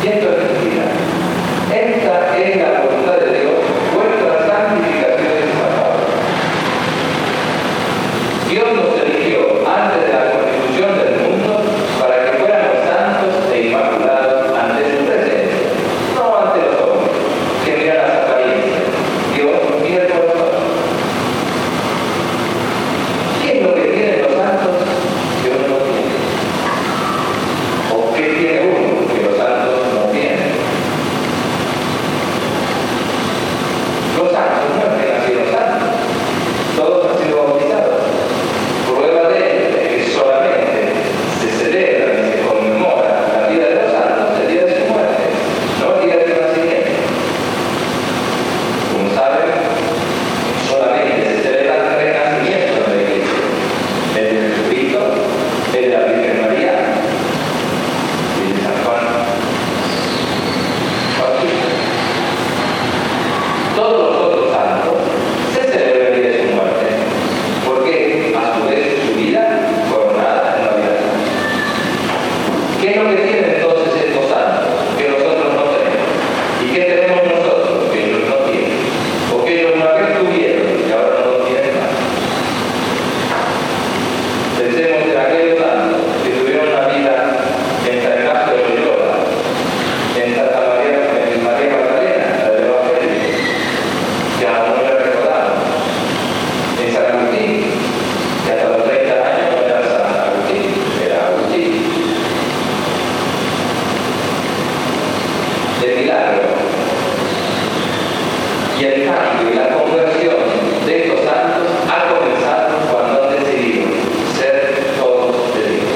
Y esto es mentira. Esta es la voluntad de Dios, vuestra santificación y salvación. Dios nos eligió antes de la constitución del mundo para que fuéramos santos e inmaculados ante su presencia, no ante los hombres, que miran las apariencias. Dios mira el corazón. ¿Qué es lo que tienen los santos que uno no tiene? ¿O qué tiene uno que los santos no tienen? Los santos no es que nacieron santos, todos han sido bautizados. Prueba de ello es que solamente se celebra y se conmemora la vida de los santos el día de su muerte, no el día de su nacimiento. Como saben, solamente se celebran tres nacimientos de la Iglesia: el de Jesucristo, el de la Virgen María y el de San Juan Bautista. Todos los otros santos se celebran el día de su muerte, porque a su vez su vida coronada en la vida santa. ¿Qué es lo que tienen entonces estos santos que nosotros no tenemos? ¿Y qué tenemos nosotros que ellos no tienen? O que ellos una vez tuvieron y ahora no tienen más. Pensemos en aquellos santos que tuvieron una vida en San Ignacio de Loyola, en Santa María Magdalena, la del Evangelio, que aún no le recordamos, en San Agustín, que hasta los 30 años no era San Agustín, era Agustín. El milagro y el cambio y la conversión de estos santos ha comenzado cuando han decidido ser todos de Dios.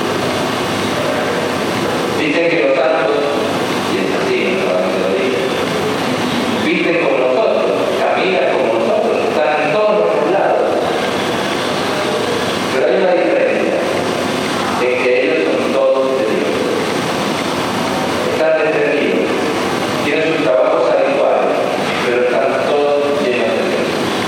Dicen que los santos, y es así, no solamente lo dicen, visten como nosotros, caminan como nosotros, están en todos los lados. Pero hay una diferencia, en que ellos son todos de Dios. Están detenidos, tienen sus trabajos habituales, pero están todos llenos de Dios.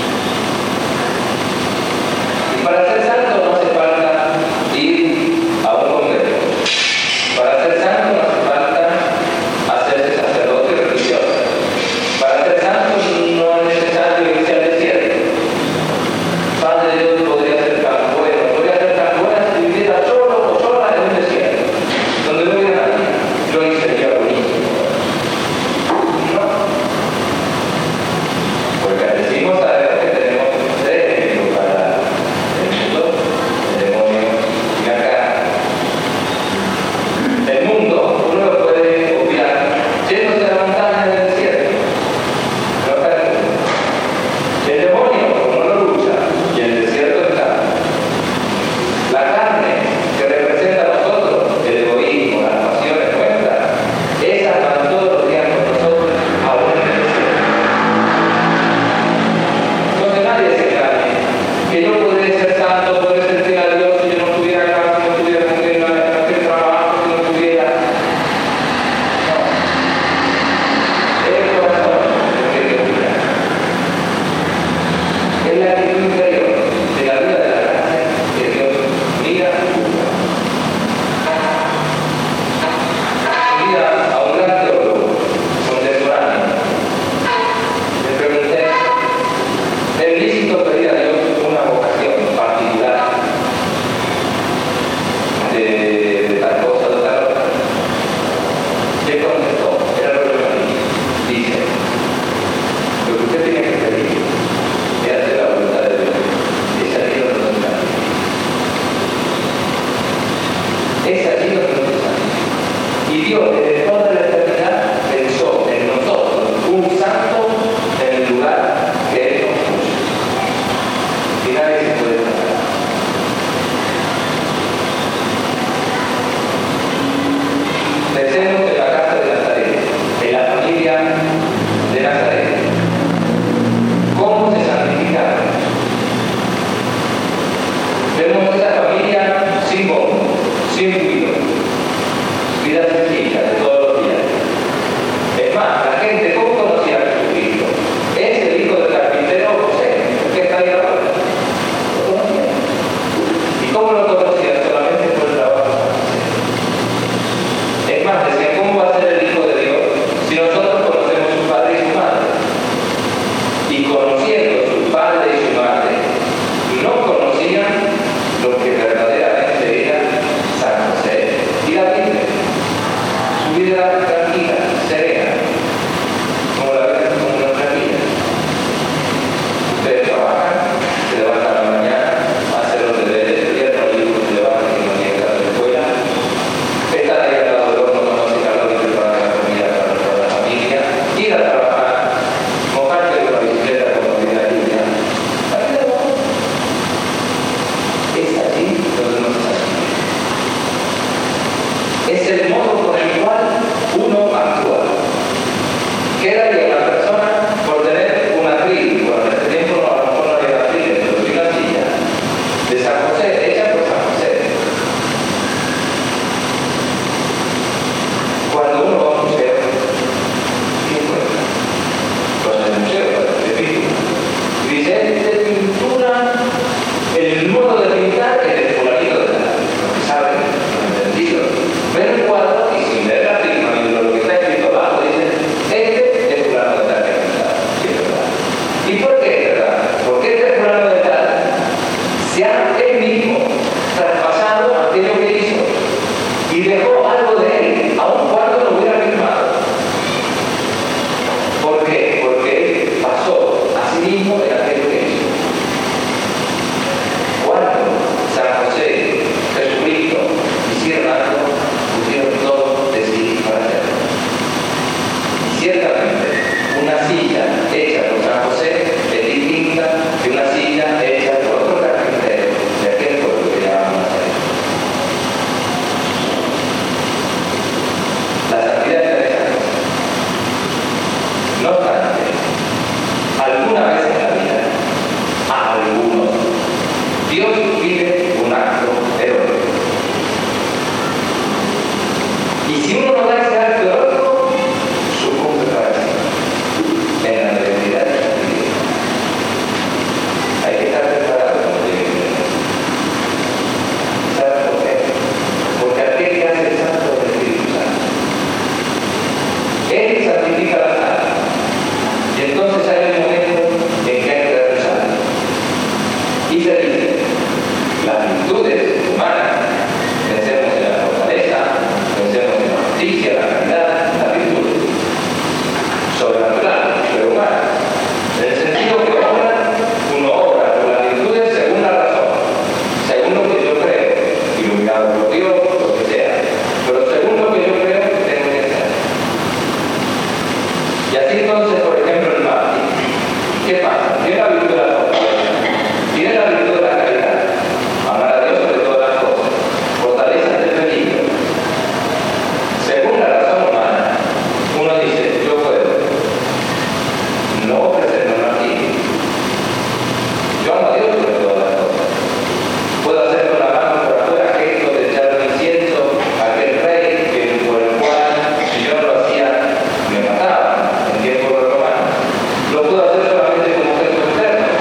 Y para ser santo no hace falta ir a un congreso. Para ser santo no hace falta hacerse sacerdote religioso. Para ser santo no es necesario irse al desierto. Padre Dios podría ser tan bueno si viviera solo o sola en un desierto, donde no hubiera nadie. Yo ahí sería buenísimo. No. Porque decimos sabemos que tenemos tres enemigos para el mundo, el demonio y la carne. El mundo, uno lo puede obviar, yéndose a la montaña del desierto. No está el mundo. El demonio, como no lucha, y el desierto está. La carne, que representa a nosotros, el egoísmo, las pasiones nuestras, esas van todos los días con nosotros, aún en el desierto. Entonces nadie se engañe, que yo podré ser santo, podré sentir a Dios si yo no tuviera casa, si no tuviera mujer, no tuviera trabajo, si no tuviera... No. El corazón es lo que hay que cuidar. Es la actitud interior de la vida de la gracia que Dios mira y juzga. Un día a un gran teólogo contemporáneo le pregunté: ¿es lícito pedir a Dios una vocación particular de tal cosa, de tal otra? Le contestó, era lo que me dijo. Dice: lo que usted tiene que pedir es hacer la voluntad de Dios. Es allí donde nos santifica. Es allí donde nos santifica. Y Dios desde toda la eternidad pensó en nosotros un santo en el lugar que Él nos puso. Y nadie se puede pasar. Pensemos en la casa de Nazaret, en la familia de Nazaret. ¿Cómo se santificaron? Vemos esa familia sin bombo, sin ruido, vida sencilla de todos los días. vida tranquila, serena, como la vida como nuestra vida. Ustedes trabajan, se levantan a la mañana, hacen los deberes, estudian los libros, se levantan y no tienen que ir a la escuela. Están ahí al lado del horno, conocen calor y preparan la comida para la familia. Ir a trabajar, mojarte con la bicicleta con la vida limpia. Es allí donde nos salimos. Es el modo por el cual uno actúa. Quedaría una persona por tener una atril, bueno, en este tiempo a lo mejor no había atril, pero vi una silla de San José, hecha por San José. Cuando uno va a un museo, ¿qué encuentra? Pues en el museo, de pintura. Y dice, de pintura, el modo de pintar es el fulanito de tal, porque saben, lo han entendido. Ven un cuadro y sin leer la firma ni lo que está escrito abajo, dicen, este es fulano de tal que ha pintado. Sí, es verdad. ¿Y por qué es verdad? Porque este fulano de tal se ha él mismo traspasado aquello que hizo y dejó algo de él, aun cuando lo hubiera firmado. ¿Por qué? Porque él pasó a sí mismo en aquello que hizo. Cuando San José, Jesucristo, hicieron algo, pusieron todo de sí para hacerlo. Y ciertamente, una silla hecha por San José es distinta de una silla hecha por otro carpintero de aquel pueblo que llamaban Nazaret. La santidad está de esa cosa. No obstante, alguna vez en la vida, a algunos, Dios pide un acto heroico. Y si uno no da ese acto heroico, sucumbe para sí en la debilidad de la vida. Hay que estar preparado cuando llegue el día. ¿Sabes por qué? Porque aquel que hace el santo del Espíritu Santo, Él santifica la alma. Y entonces hay un momento en que hay que dar el salto. Y se dice, las virtudes humanas, pensemos en la fortaleza, pensemos en la justicia, la caridad, las virtudes sobrenaturales, pero humanas, en el sentido que uno obra por las virtudes según la razón, según lo que yo creo, iluminado por Dios, lo que sea, pero según lo que yo creo que tengo que hacer. Y así entonces, por ejemplo, el mártir, ¿qué pasa? Tiene la virtud de la fortaleza, tiene la virtud de la caridad, amar a Dios sobre todas las cosas, fortaleza ante el peligro. Según la razón humana, uno dice, yo puedo no ofrecerme un martirio. Yo amo a Dios sobre todas las cosas. Puedo hacer con la mano por afuera gesto de echar un incienso a aquel rey por el cual, si yo no lo hacía, me mataban en tiempos romanos. Lo puedo hacer solamente como gesto externo,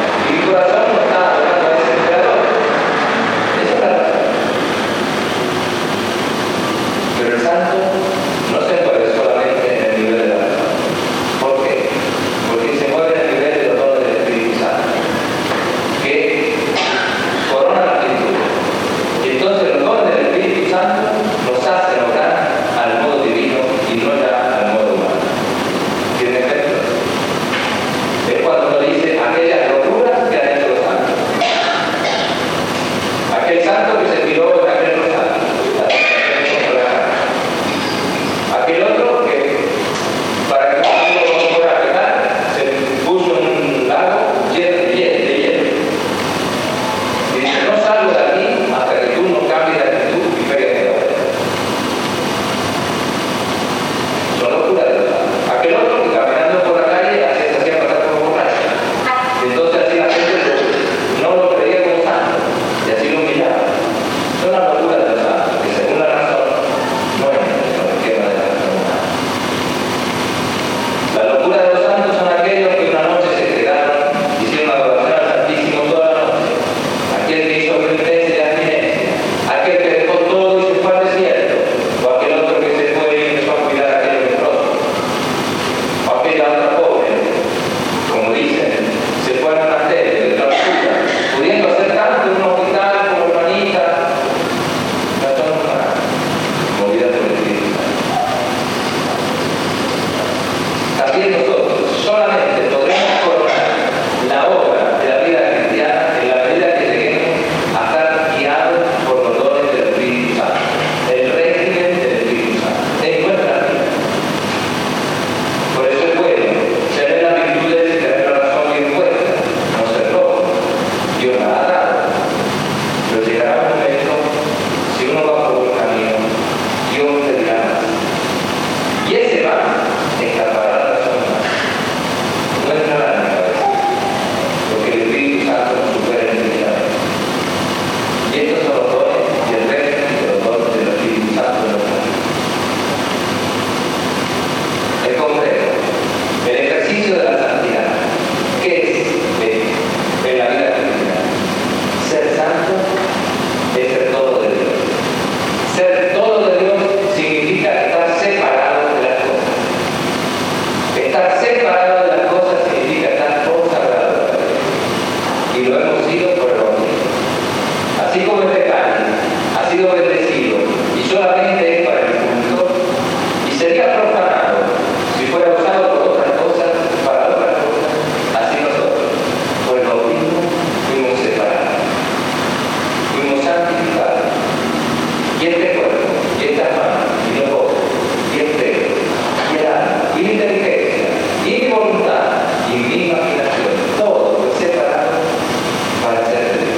que nosotros solamente podremos coronar la obra de la vida cristiana en la medida que lleguemos a estar guiados por los dones del Espíritu Santo, el régimen del Espíritu Santo en nuestra vida. Por eso es bueno tener las virtudes y tener la razón bien puesta, no ser loco. Dios la ha dado. Pero llegará un momento, si uno va por el camino, Dios te dirá más. Y ese va escapará la razón humana. No entrará en la cabeza, porque el Espíritu Santo nos supera infinitamente. Y estos son los dones y el régimen de los dones del Espíritu Santo en nuestra vida. El concreto, el ejercicio de la santidad. ¿Qué es en la vida cristiana? Ser santo es ser todo de Dios. Ser todo de Dios significa estar separado de las cosas. Estar separado de las cosas significa estar consagrado a Dios. Y lo hemos sido por el bautismo. Así como este cáliz ha sido bendecido y solamente es para el culto, y sería profanado si fuera usado por otras cosas, para otras cosas, así nosotros, por el bautismo, fuimos separados, fuimos santificados. Y este cuerpo, y estas manos, y los ojos, y el pelo, y el alma, y la inteligencia, y mi voluntad, y mi imaginación, todo fue separado para ser de Dios.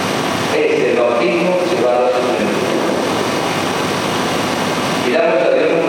Es el bautismo llevado a su plenitud. Y damos a Dios